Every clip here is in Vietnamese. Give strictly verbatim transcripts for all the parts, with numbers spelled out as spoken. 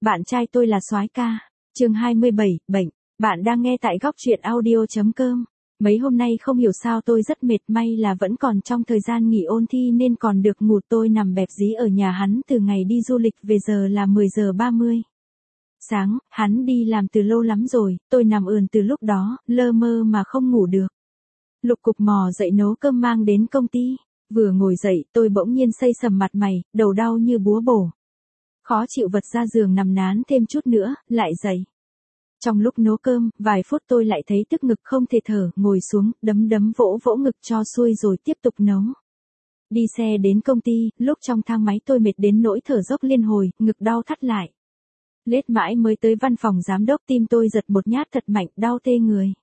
Bạn trai tôi là soái ca. Chương hai mươi bảy, bệnh. Bạn đang nghe tại góc truyện audio chấm com. Mấy hôm nay không hiểu sao tôi rất mệt, may là vẫn còn trong thời gian nghỉ ôn thi nên còn được ngủ. Tôi nằm bẹp dí ở nhà hắn từ ngày đi du lịch về, giờ là mười giờ ba mươi. Sáng, hắn đi làm từ lâu lắm rồi, tôi nằm ườn từ lúc đó, lơ mơ mà không ngủ được. Lục cục mò dậy nấu cơm mang đến công ty. Vừa ngồi dậy, tôi bỗng nhiên xây sầm mặt mày, đầu đau như búa bổ. Khó chịu vật ra giường nằm nán thêm chút nữa, lại dậy. Trong lúc nấu cơm, vài phút tôi lại thấy tức ngực không thể thở, ngồi xuống, đấm đấm vỗ vỗ ngực cho xuôi rồi tiếp tục nấu. Đi xe đến công ty, lúc trong thang máy tôi mệt đến nỗi thở dốc liên hồi, ngực đau thắt lại. Lết mãi mới tới văn phòng giám đốc, tim tôi giật một nhát thật mạnh, đau tê người.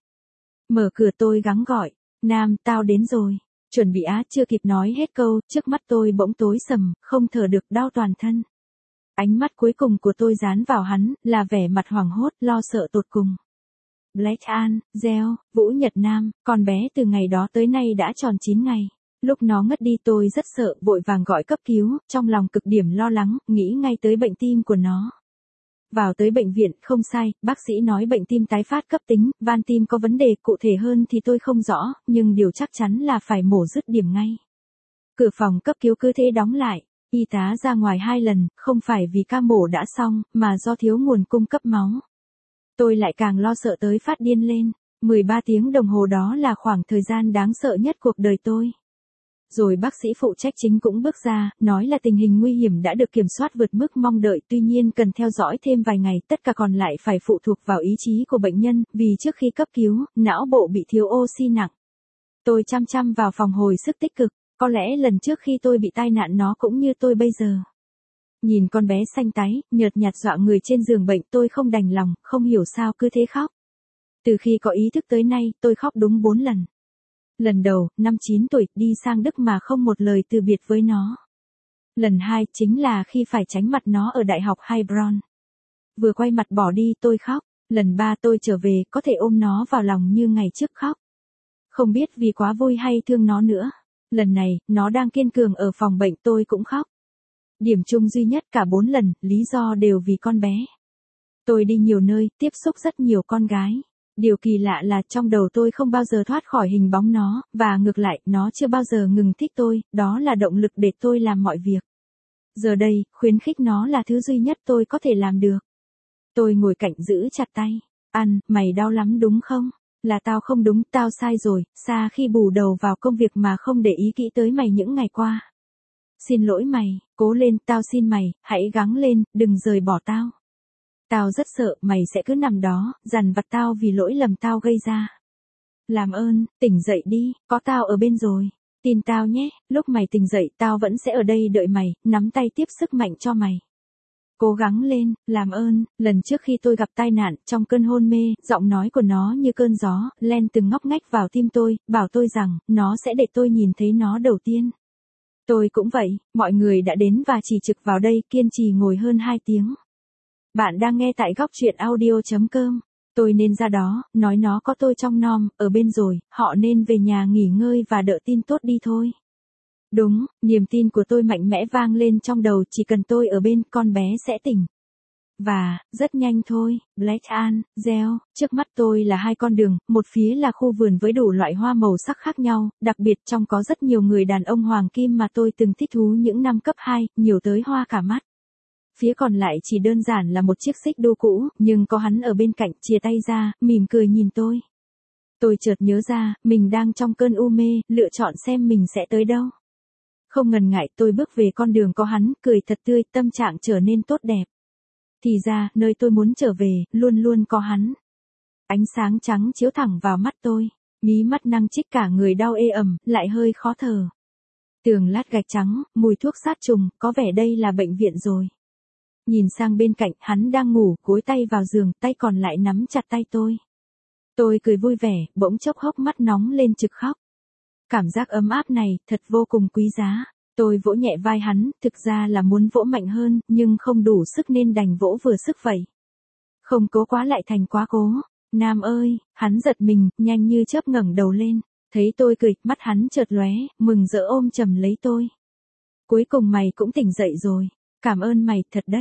Mở cửa tôi gắng gọi, Nam, tao đến rồi. Chuẩn bị á, chưa kịp nói hết câu, trước mắt tôi bỗng tối sầm, không thở được, đau toàn thân. Ánh mắt cuối cùng của tôi dán vào hắn, là vẻ mặt hoảng hốt, lo sợ tột cùng. Black An, Gieo, Vũ Nhật Nam, con bé từ ngày đó tới nay đã tròn chín ngày. Lúc nó ngất đi tôi rất sợ, vội vàng gọi cấp cứu, trong lòng cực điểm lo lắng, nghĩ ngay tới bệnh tim của nó. Vào tới bệnh viện, không sai, bác sĩ nói bệnh tim tái phát cấp tính, van tim có vấn đề, cụ thể hơn thì tôi không rõ, nhưng điều chắc chắn là phải mổ dứt điểm ngay. Cửa phòng cấp cứu cứ thế đóng lại, y tá ra ngoài hai lần, không phải vì ca mổ đã xong, mà do thiếu nguồn cung cấp máu. Tôi lại càng lo sợ tới phát điên lên, mười ba tiếng đồng hồ đó là khoảng thời gian đáng sợ nhất cuộc đời tôi. Rồi bác sĩ phụ trách chính cũng bước ra, nói là tình hình nguy hiểm đã được kiểm soát vượt mức mong đợi, tuy nhiên cần theo dõi thêm vài ngày, tất cả còn lại phải phụ thuộc vào ý chí của bệnh nhân, vì trước khi cấp cứu, não bộ bị thiếu oxy nặng. Tôi chăm chăm vào phòng hồi sức tích cực, có lẽ lần trước khi tôi bị tai nạn nó cũng như tôi bây giờ. Nhìn con bé xanh tái, nhợt nhạt dọa người trên giường bệnh, tôi không đành lòng, không hiểu sao cứ thế khóc. Từ khi có ý thức tới nay, tôi khóc đúng bốn lần. Lần đầu, năm chín tuổi, đi sang Đức mà không một lời từ biệt với nó. Lần hai, chính là khi phải tránh mặt nó ở Đại học Heilbronn. Vừa quay mặt bỏ đi tôi khóc. Lần ba tôi trở về, có thể ôm nó vào lòng như ngày trước khóc. Không biết vì quá vui hay thương nó nữa. Lần này, nó đang kiên cường ở phòng bệnh tôi cũng khóc. Điểm chung duy nhất cả bốn lần, lý do đều vì con bé. Tôi đi nhiều nơi, tiếp xúc rất nhiều con gái. Điều kỳ lạ là trong đầu tôi không bao giờ thoát khỏi hình bóng nó, và ngược lại, nó chưa bao giờ ngừng thích tôi, đó là động lực để tôi làm mọi việc. Giờ đây, khuyến khích nó là thứ duy nhất tôi có thể làm được. Tôi ngồi cạnh giữ chặt tay. Ăn, mày đau lắm đúng không? Là tao không đúng, tao sai rồi, xa khi bù đầu vào công việc mà không để ý kỹ tới mày những ngày qua. Xin lỗi mày, cố lên, tao xin mày, hãy gắng lên, đừng rời bỏ tao. Tao rất sợ mày sẽ cứ nằm đó, dằn vặt tao vì lỗi lầm tao gây ra. Làm ơn, tỉnh dậy đi, có tao ở bên rồi. Tin tao nhé, lúc mày tỉnh dậy tao vẫn sẽ ở đây đợi mày, nắm tay tiếp sức mạnh cho mày. Cố gắng lên, làm ơn. Lần trước khi tôi gặp tai nạn, trong cơn hôn mê, giọng nói của nó như cơn gió, len từng ngóc ngách vào tim tôi, bảo tôi rằng, nó sẽ để tôi nhìn thấy nó đầu tiên. Tôi cũng vậy, mọi người đã đến và chỉ trực vào đây, kiên trì ngồi hơn hai tiếng. Bạn đang nghe tại góc truyện audio chấm com. Tôi nên ra đó, nói nó có tôi trong nom, ở bên rồi, họ nên về nhà nghỉ ngơi và đợi tin tốt đi thôi. Đúng, niềm tin của tôi mạnh mẽ vang lên trong đầu, chỉ cần tôi ở bên, con bé sẽ tỉnh. Và, rất nhanh thôi, Black An, Gieo, trước mắt tôi là hai con đường, một phía là khu vườn với đủ loại hoa màu sắc khác nhau, đặc biệt trong có rất nhiều người đàn ông hoàng kim mà tôi từng thích thú những năm cấp hai, nhiều tới hoa cả mắt. Phía còn lại chỉ đơn giản là một chiếc xích đu cũ, nhưng có hắn ở bên cạnh, chìa tay ra, mỉm cười nhìn tôi. Tôi chợt nhớ ra, mình đang trong cơn u mê, lựa chọn xem mình sẽ tới đâu. Không ngần ngại tôi bước về con đường có hắn, cười thật tươi, tâm trạng trở nên tốt đẹp. Thì ra, nơi tôi muốn trở về, luôn luôn có hắn. Ánh sáng trắng chiếu thẳng vào mắt tôi, mí mắt năng trích cả người đau ê ẩm, lại hơi khó thở. Tường lát gạch trắng, mùi thuốc sát trùng, có vẻ đây là bệnh viện rồi. Nhìn sang bên cạnh, hắn đang ngủ, gối tay vào giường, tay còn lại nắm chặt tay tôi. Tôi cười vui vẻ, bỗng chốc hốc mắt nóng lên trực khóc. Cảm giác ấm áp này, thật vô cùng quý giá. Tôi vỗ nhẹ vai hắn, thực ra là muốn vỗ mạnh hơn, nhưng không đủ sức nên đành vỗ vừa sức vậy. Không cố quá lại thành quá cố. Nam ơi, hắn giật mình, nhanh như chớp ngẩng đầu lên. Thấy tôi cười, mắt hắn chợt lóe, mừng rỡ ôm chầm lấy tôi. Cuối cùng mày cũng tỉnh dậy rồi. Cảm ơn mày, thật đấy.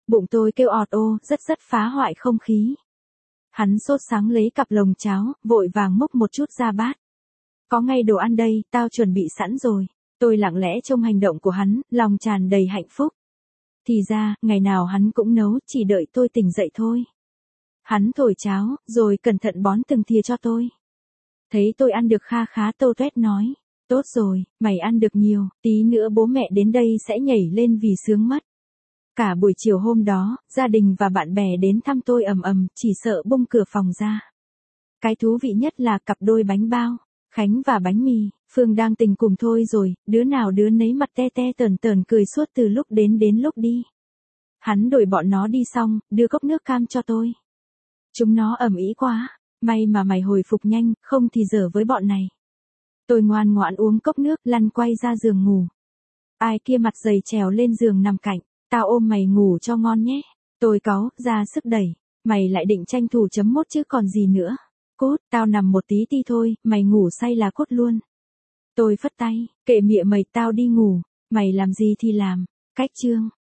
Bụng tôi kêu ọt ô, rất rất phá hoại không khí. Hắn sốt sắng lấy cặp lồng cháo, vội vàng múc một chút ra bát. Có ngay đồ ăn đây, tao chuẩn bị sẵn rồi. Tôi lặng lẽ trông hành động của hắn, lòng tràn đầy hạnh phúc. Thì ra, ngày nào hắn cũng nấu, chỉ đợi tôi tỉnh dậy thôi. Hắn thổi cháo, rồi cẩn thận bón từng thìa cho tôi. Thấy tôi ăn được kha khá Tô Tuét nói. Tốt rồi, mày ăn được nhiều, tí nữa bố mẹ đến đây sẽ nhảy lên vì sướng mất. Cả buổi chiều hôm đó, gia đình và bạn bè đến thăm tôi ầm ầm, chỉ sợ bung cửa phòng ra. Cái thú vị nhất là cặp đôi bánh bao, Khánh và bánh mì. Phương đang tình cùng thôi rồi, đứa nào đứa nấy mặt te te tờn tờn cười suốt từ lúc đến đến lúc đi. Hắn đuổi bọn nó đi xong, đưa cốc nước cam cho tôi. Chúng nó ầm ĩ quá, may mà mày hồi phục nhanh, không thì dở với bọn này. Tôi ngoan ngoãn uống cốc nước, lăn quay ra giường ngủ. Ai kia mặt dày trèo lên giường nằm cạnh, tao ôm mày ngủ cho ngon nhé. Tôi cáu, ra sức đẩy, mày lại định tranh thủ chấm mốt chứ còn gì nữa. Cốt, tao nằm một tí ti thôi, mày ngủ say là cốt luôn. Tôi phất tay, kệ mịa mày, tao đi ngủ, mày làm gì thì làm. Cách chương.